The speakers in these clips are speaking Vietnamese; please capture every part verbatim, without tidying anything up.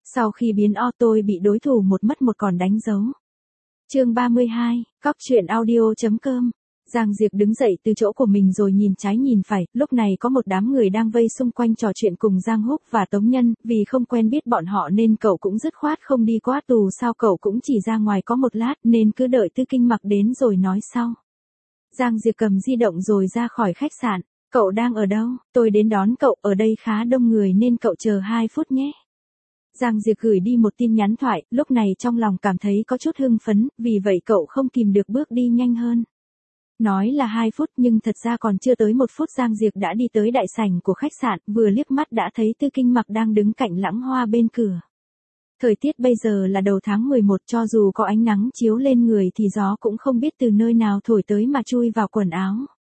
Sau khi biến o tôi bị đối thủ một mất một còn đánh dấu. Chương ba mươi hai, Cóc truyện audio.com. Giang Diệp đứng dậy từ chỗ của mình rồi nhìn trái nhìn phải, lúc này có một đám người đang vây xung quanh trò chuyện cùng Giang Húc và Tống Nhân, vì không quen biết bọn họ nên cậu cũng dứt khoát không đi quá tù sao cậu cũng chỉ ra ngoài có một lát nên cứ đợi Tư Kinh Mặc đến rồi nói sau. Giang Diệp cầm di động rồi ra khỏi khách sạn, cậu đang ở đâu, tôi đến đón cậu, ở đây khá đông người nên cậu chờ hai phút nhé. Giang Diệp gửi đi một tin nhắn thoại, lúc này trong lòng cảm thấy có chút hưng phấn, vì vậy cậu không kìm được bước đi nhanh hơn. Nói là hai phút nhưng thật ra còn chưa tới một phút Giang Diệp đã đi tới đại sảnh của khách sạn, vừa liếc mắt đã thấy Tư Kinh Mặc đang đứng cạnh Lãng Hoa bên cửa. Thời tiết bây giờ là đầu tháng mười một, cho dù có ánh nắng chiếu lên người thì gió cũng không biết từ nơi nào thổi tới mà chui vào quần áo.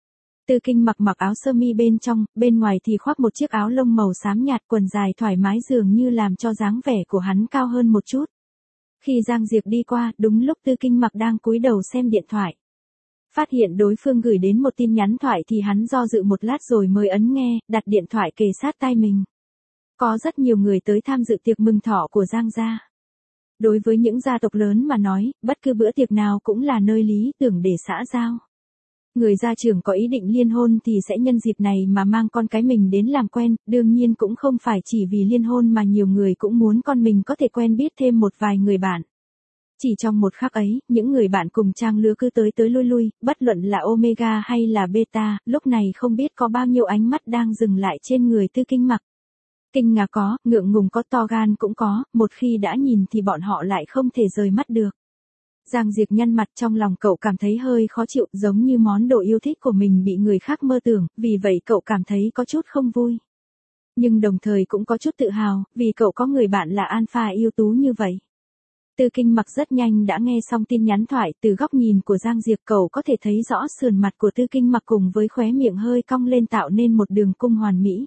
Tư Kinh Mặc mặc áo sơ mi bên trong, bên ngoài thì khoác một chiếc áo lông màu xám nhạt, quần dài thoải mái dường như làm cho dáng vẻ của hắn cao hơn một chút. Khi Giang Diệp đi qua, đúng lúc Tư Kinh Mặc đang cúi đầu xem điện thoại. Phát hiện đối phương gửi đến một tin nhắn thoại thì hắn do dự một lát rồi mới ấn nghe, đặt điện thoại kề sát tai mình. Có rất nhiều người tới tham dự tiệc mừng thọ của Giang gia. Đối với những gia tộc lớn mà nói, bất cứ bữa tiệc nào cũng là nơi lý tưởng để xã giao. Người gia trưởng có ý định liên hôn thì sẽ nhân dịp này mà mang con cái mình đến làm quen, đương nhiên cũng không phải chỉ vì liên hôn mà nhiều người cũng muốn con mình có thể quen biết thêm một vài người bạn. Chỉ trong một khắc ấy, những người bạn cùng trang lứa cứ tới tới lui lui, bất luận là Omega hay là Beta, lúc này không biết có bao nhiêu ánh mắt đang dừng lại trên người Tư Kinh Mặc. Kinh ngạc có, ngượng ngùng có, to gan cũng có, một khi đã nhìn thì bọn họ lại không thể rời mắt được. Giang Diệp nhăn mặt, trong lòng cậu cảm thấy hơi khó chịu, giống như món đồ yêu thích của mình bị người khác mơ tưởng, vì vậy cậu cảm thấy có chút không vui. Nhưng đồng thời cũng có chút tự hào, vì cậu có người bạn là alpha ưu tú như vậy. Tư Kinh Mặc rất nhanh đã nghe xong tin nhắn thoại, từ góc nhìn của Giang Diệp cậu có thể thấy rõ sườn mặt của Tư Kinh Mặc cùng với khóe miệng hơi cong lên tạo nên một đường cung hoàn mỹ.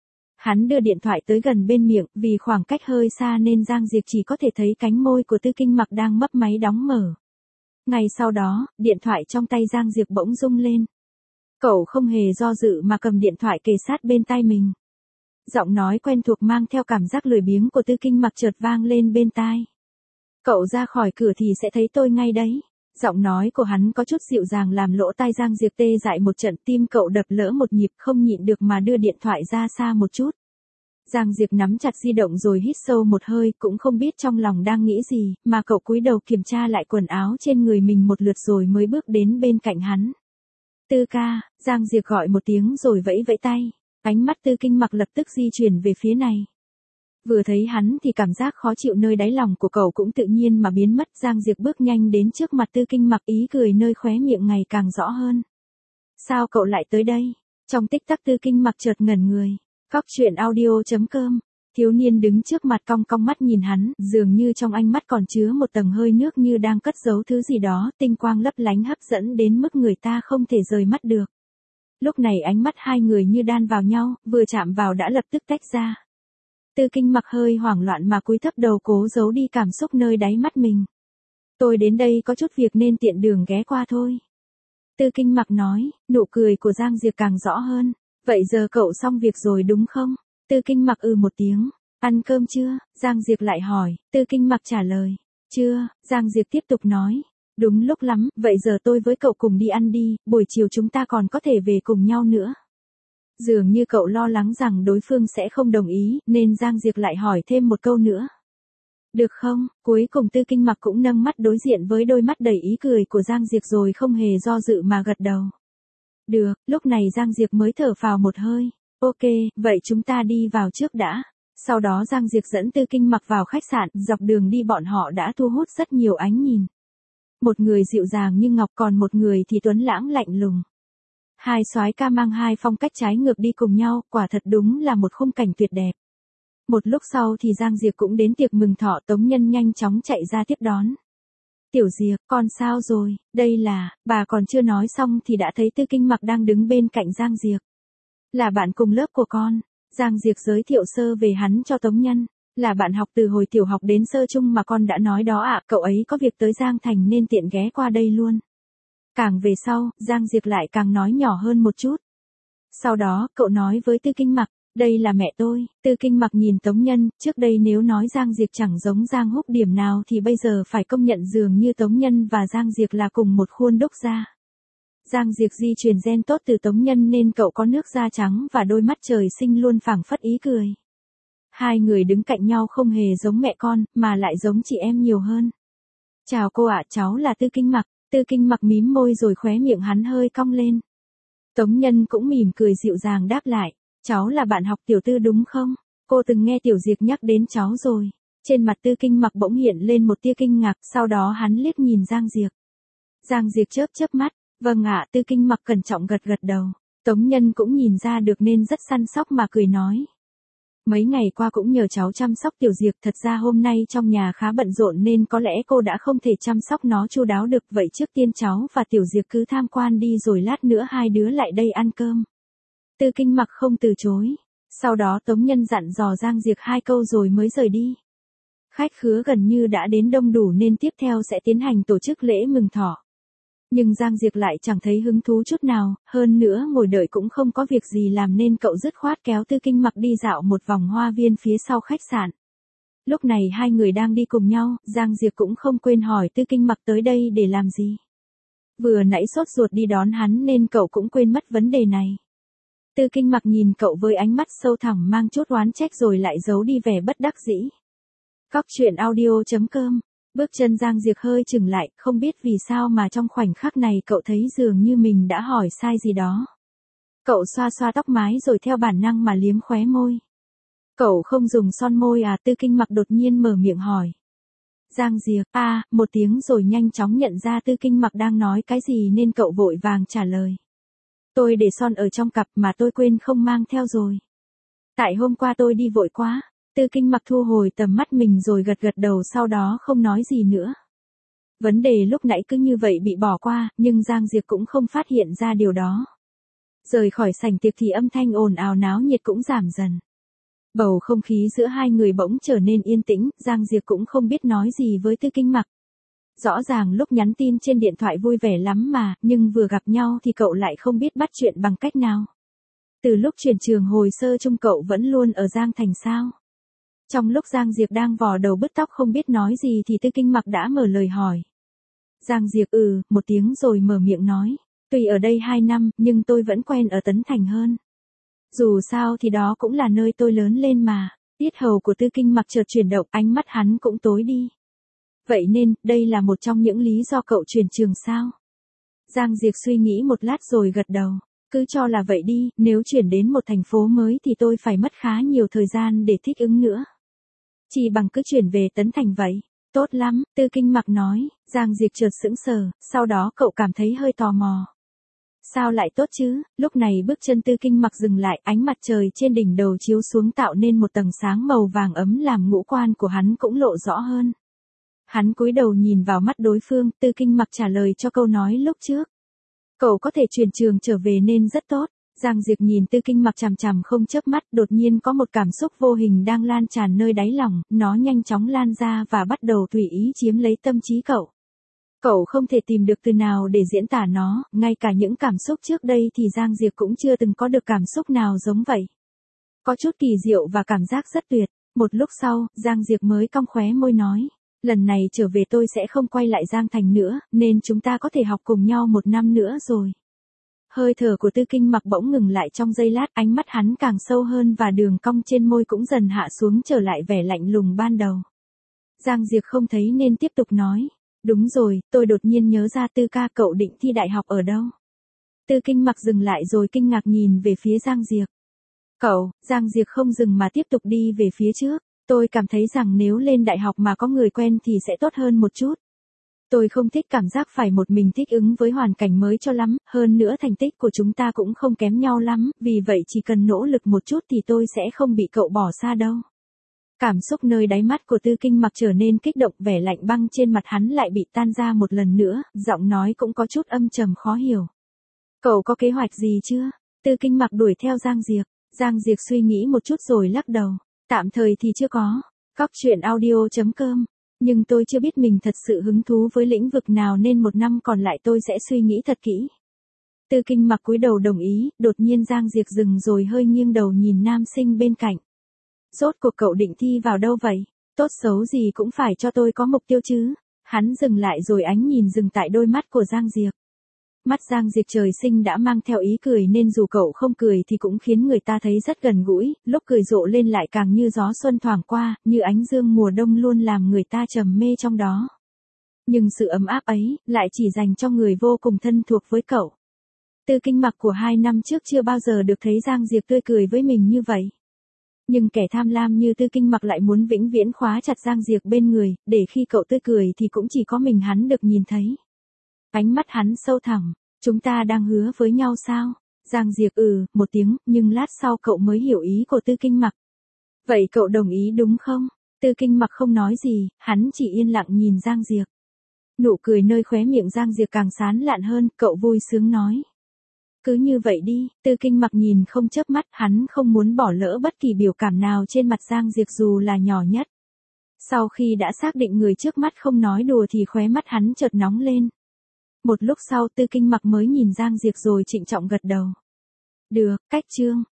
Hắn đưa điện thoại tới gần bên miệng, vì khoảng cách hơi xa nên Giang Diệp chỉ có thể thấy cánh môi của Tư Kinh Mặc đang mấp máy đóng mở. Ngay sau đó, điện thoại trong tay Giang Diệp bỗng rung lên. Cậu không hề do dự mà cầm điện thoại kề sát bên tai mình. Giọng nói quen thuộc mang theo cảm giác lười biếng của Tư Kinh Mặc chợt vang lên bên tai. Cậu ra khỏi cửa thì sẽ thấy tôi ngay đấy. Giọng nói của hắn có chút dịu dàng làm lỗ tai Giang Diệp tê dại một trận, tim cậu đập lỡ một nhịp, không nhịn được mà đưa điện thoại ra xa một chút. Giang Diệp nắm chặt di động rồi hít sâu một hơi, cũng không biết trong lòng đang nghĩ gì, mà cậu cúi đầu kiểm tra lại quần áo trên người mình một lượt rồi mới bước đến bên cạnh hắn. Tư ca, Giang Diệp gọi một tiếng rồi vẫy vẫy tay, ánh mắt Tư Kinh Mặc lập tức di chuyển về phía này. Vừa thấy hắn thì cảm giác khó chịu nơi đáy lòng của cậu cũng tự nhiên mà biến mất. Giang Diệp bước nhanh đến trước mặt Tư Kinh Mặc, ý cười nơi khóe miệng ngày càng rõ hơn. Sao cậu lại tới đây? Trong tích tắc Tư Kinh Mặc chợt ngẩn người. Cóc truyện audio.com. Thiếu niên đứng trước mặt cong cong mắt nhìn hắn, dường như trong ánh mắt còn chứa một tầng hơi nước như đang cất giấu thứ gì đó, tinh quang lấp lánh hấp dẫn đến mức người ta không thể rời mắt được. Lúc này ánh mắt hai người như đan vào nhau, vừa chạm vào đã lập tức tách ra. Tư Kinh Mặc hơi hoảng loạn mà cúi thấp đầu cố giấu đi cảm xúc nơi đáy mắt mình. Tôi đến đây có chút việc nên tiện đường ghé qua thôi. Tư Kinh Mặc nói, nụ cười của Giang Diệp càng rõ hơn. Vậy giờ cậu xong việc rồi đúng không? Tư Kinh Mặc ừ một tiếng. Ăn cơm chưa? Giang Diệp lại hỏi. Tư Kinh Mặc trả lời. Chưa. Giang Diệp tiếp tục nói. Đúng lúc lắm, vậy giờ tôi với cậu cùng đi ăn đi, buổi chiều chúng ta còn có thể về cùng nhau nữa. Dường như cậu lo lắng rằng đối phương sẽ không đồng ý, nên Giang Diệp lại hỏi thêm một câu nữa. Được không? Cuối cùng Tư Kinh Mặc cũng nâng mắt đối diện với đôi mắt đầy ý cười của Giang Diệp rồi không hề do dự mà gật đầu. Được, lúc này Giang Diệp mới thở phào một hơi. Ok, vậy chúng ta đi vào trước đã. Sau đó Giang Diệp dẫn Tư Kinh Mặc vào khách sạn, dọc đường đi bọn họ đã thu hút rất nhiều ánh nhìn. Một người dịu dàng như ngọc, còn một người thì tuấn lãng lạnh lùng. Hai soái ca mang hai phong cách trái ngược đi cùng nhau, quả thật đúng là một khung cảnh tuyệt đẹp. Một lúc sau thì Giang Diệp cũng đến tiệc mừng thọ, Tống Nhân nhanh chóng chạy ra tiếp đón. Tiểu Diệp, con sao rồi? Đây là, bà còn chưa nói xong thì đã thấy Tư Kinh Mặc đang đứng bên cạnh Giang Diệp. Là bạn cùng lớp của con. Giang Diệp giới thiệu sơ về hắn cho Tống Nhân. Là bạn học từ hồi tiểu học đến sơ trung mà con đã nói đó ạ, cậu ấy có việc tới Giang Thành nên tiện ghé qua đây luôn. Càng về sau, Giang Diệp lại càng nói nhỏ hơn một chút. Sau đó, cậu nói với Tư Kinh Mặc, Đây là mẹ tôi. Tư Kinh Mặc nhìn Tống Nhân, trước đây nếu nói Giang Diệp chẳng giống Giang Húc điểm nào thì bây giờ phải công nhận dường như Tống Nhân và Giang Diệp là cùng một khuôn đúc ra. Giang Diệp di truyền gen tốt từ Tống Nhân nên cậu có nước da trắng và đôi mắt trời sinh luôn phảng phất ý cười. Hai người đứng cạnh nhau không hề giống mẹ con, mà lại giống chị em nhiều hơn. Chào cô ạ, cháu là Tư Kinh Mặc. Tư Kinh Mặc mím môi rồi khóe miệng hắn hơi cong lên. Tống Nhân cũng mỉm cười dịu dàng đáp lại. Cháu là bạn học Tiểu Tư đúng không? Cô từng nghe Tiểu Diệp nhắc đến cháu rồi. Trên mặt Tư Kinh Mặc bỗng hiện lên một tia kinh ngạc, sau đó hắn liếc nhìn Giang Diệp. Giang Diệp chớp chớp mắt. Vâng ạ, Tư Kinh Mặc cẩn trọng gật gật đầu. Tống Nhân cũng nhìn ra được nên rất săn sóc mà cười nói. Mấy ngày qua cũng nhờ cháu chăm sóc Tiểu Diệp, thật ra hôm nay trong nhà khá bận rộn nên có lẽ cô đã không thể chăm sóc nó chu đáo được, vậy trước tiên cháu và Tiểu Diệp cứ tham quan đi rồi lát nữa hai đứa lại đây ăn cơm. Tư Kinh Mặc không từ chối. Sau đó Tống Nhân dặn dò Giang Diệp hai câu rồi mới rời đi. Khách khứa gần như đã đến đông đủ nên tiếp theo sẽ tiến hành tổ chức lễ mừng thọ. Nhưng Giang Diệp lại chẳng thấy hứng thú chút nào, hơn nữa ngồi đợi cũng không có việc gì làm nên cậu dứt khoát kéo Tư Kinh Mặc đi dạo một vòng hoa viên phía sau khách sạn. Lúc này hai người đang đi cùng nhau, Giang Diệp cũng không quên hỏi Tư Kinh Mặc tới đây để làm gì. Vừa nãy sốt ruột đi đón hắn nên cậu cũng quên mất vấn đề này. Tư Kinh Mặc nhìn cậu với ánh mắt sâu thẳm mang chút oán trách rồi lại giấu đi vẻ bất đắc dĩ. Cóc truyện audio chấm com. Bước chân Giang Diệp hơi chừng lại, không biết vì sao mà trong khoảnh khắc này cậu thấy dường như mình đã hỏi sai gì đó. Cậu xoa xoa tóc mái rồi theo bản năng mà liếm khóe môi. Cậu không dùng son môi à? Tư Kinh Mặc đột nhiên mở miệng hỏi. Giang Diệp, a, à, một tiếng rồi nhanh chóng nhận ra Tư Kinh Mặc đang nói cái gì nên cậu vội vàng trả lời. Tôi để son ở trong cặp mà tôi quên không mang theo rồi. Tại hôm qua tôi đi vội quá. Tư Kinh Mặc thu hồi tầm mắt mình rồi gật gật đầu, sau đó không nói gì nữa. Vấn đề lúc nãy cứ như vậy bị bỏ qua, nhưng Giang Diệp cũng không phát hiện ra điều đó. Rời khỏi sảnh tiệc thì âm thanh ồn ào náo nhiệt cũng giảm dần. Bầu không khí giữa hai người bỗng trở nên yên tĩnh, Giang Diệp cũng không biết nói gì với Tư Kinh Mặc. Rõ ràng lúc nhắn tin trên điện thoại vui vẻ lắm mà, nhưng vừa gặp nhau thì cậu lại không biết bắt chuyện bằng cách nào. Từ lúc chuyển trường hồi sơ chung cậu vẫn luôn ở Giang Thành sao? Trong lúc Giang Diệp đang vò đầu bứt tóc không biết nói gì thì Tư Kinh Mặc đã mở lời hỏi. Giang Diệp ừ, một tiếng rồi mở miệng nói. Tuy ở đây hai năm, nhưng tôi vẫn quen ở Tấn Thành hơn. Dù sao thì đó cũng là nơi tôi lớn lên mà. Tiết hầu của Tư Kinh Mặc chợt chuyển động, ánh mắt hắn cũng tối đi. Vậy nên, đây là một trong những lý do cậu chuyển trường sao? Giang Diệp suy nghĩ một lát rồi gật đầu. Cứ cho là vậy đi, nếu chuyển đến một thành phố mới thì tôi phải mất khá nhiều thời gian để thích ứng nữa. Chỉ bằng cứ chuyển về Tấn Thành vậy. Tốt lắm, Tư Kinh Mặc nói. Giang Diệp chợt sững sờ, sau đó cậu cảm thấy hơi tò mò. Sao lại tốt chứ? Lúc này bước chân Tư Kinh Mặc dừng lại, ánh mặt trời trên đỉnh đầu chiếu xuống tạo nên một tầng sáng màu vàng ấm làm ngũ quan của hắn cũng lộ rõ hơn. Hắn cúi đầu nhìn vào mắt đối phương, Tư Kinh Mặc trả lời cho câu nói lúc trước. Cậu có thể chuyển trường trở về nên rất tốt. Giang Diệp nhìn Tư Kinh Mặc chằm chằm không chớp mắt, đột nhiên có một cảm xúc vô hình đang lan tràn nơi đáy lòng, nó nhanh chóng lan ra và bắt đầu tùy ý chiếm lấy tâm trí cậu. Cậu không thể tìm được từ nào để diễn tả nó, ngay cả những cảm xúc trước đây thì Giang Diệp cũng chưa từng có được cảm xúc nào giống vậy. Có chút kỳ diệu và cảm giác rất tuyệt. Một lúc sau, Giang Diệp mới cong khóe môi nói. Lần này trở về tôi sẽ không quay lại Giang Thành nữa, nên chúng ta có thể học cùng nhau một năm nữa rồi. Hơi thở của Tư Kinh Mặc bỗng ngừng lại trong giây lát, ánh mắt hắn càng sâu hơn và đường cong trên môi cũng dần hạ xuống trở lại vẻ lạnh lùng ban đầu. Giang Diệp không thấy nên tiếp tục nói. Đúng rồi, tôi đột nhiên nhớ ra Tư ca, cậu định thi đại học ở đâu? Tư Kinh Mặc dừng lại rồi kinh ngạc nhìn về phía Giang Diệp. Cậu, Giang Diệp không dừng mà tiếp tục đi về phía trước. Tôi cảm thấy rằng nếu lên đại học mà có người quen thì sẽ tốt hơn một chút. Tôi không thích cảm giác phải một mình thích ứng với hoàn cảnh mới cho lắm, hơn nữa thành tích của chúng ta cũng không kém nhau lắm, vì vậy chỉ cần nỗ lực một chút thì tôi sẽ không bị cậu bỏ xa đâu. Cảm xúc nơi đáy mắt của Tư Kinh Mặc trở nên kích động, vẻ lạnh băng trên mặt hắn lại bị tan ra một lần nữa, giọng nói cũng có chút âm trầm khó hiểu. Cậu có kế hoạch gì chưa? Tư Kinh Mặc đuổi theo Giang Diệp. Giang Diệp suy nghĩ một chút rồi lắc đầu. Tạm thời thì chưa có. Cóc truyện audio chấm com. Nhưng tôi chưa biết mình thật sự hứng thú với lĩnh vực nào nên một năm còn lại tôi sẽ suy nghĩ thật kỹ. Tư Kinh Mặc cúi đầu đồng ý, đột nhiên Giang Diệp dừng rồi hơi nghiêng đầu nhìn nam sinh bên cạnh. Rốt cuộc cậu định thi vào đâu vậy? Tốt xấu gì cũng phải cho tôi có mục tiêu chứ. Hắn dừng lại rồi ánh nhìn dừng tại đôi mắt của Giang Diệp. Mắt Giang Diệp trời sinh đã mang theo ý cười nên dù cậu không cười thì cũng khiến người ta thấy rất gần gũi, lúc cười rộ lên lại càng như gió xuân thoảng qua, như ánh dương mùa đông luôn làm người ta trầm mê trong đó. Nhưng sự ấm áp ấy, lại chỉ dành cho người vô cùng thân thuộc với cậu. Tư Kinh Mặc của hai năm trước chưa bao giờ được thấy Giang Diệp tươi cười với mình như vậy. Nhưng kẻ tham lam như Tư Kinh Mặc lại muốn vĩnh viễn khóa chặt Giang Diệp bên người, để khi cậu tươi cười thì cũng chỉ có mình hắn được nhìn thấy. Ánh mắt hắn sâu thẳm, chúng ta đang hứa với nhau sao? Giang Diệp ừ, một tiếng, nhưng lát sau cậu mới hiểu ý của Tư Kinh Mặc. Vậy cậu đồng ý đúng không? Tư Kinh Mặc không nói gì, hắn chỉ yên lặng nhìn Giang Diệp. Nụ cười nơi khóe miệng Giang Diệp càng sán lạn hơn, cậu vui sướng nói. Cứ như vậy đi, Tư Kinh Mặc nhìn không chớp mắt, hắn không muốn bỏ lỡ bất kỳ biểu cảm nào trên mặt Giang Diệp dù là nhỏ nhất. Sau khi đã xác định người trước mắt không nói đùa thì khóe mắt hắn chợt nóng lên. Một lúc sau Tư Kinh Mặc mới nhìn Giang Diệp rồi trịnh trọng gật đầu. Được, cách chương.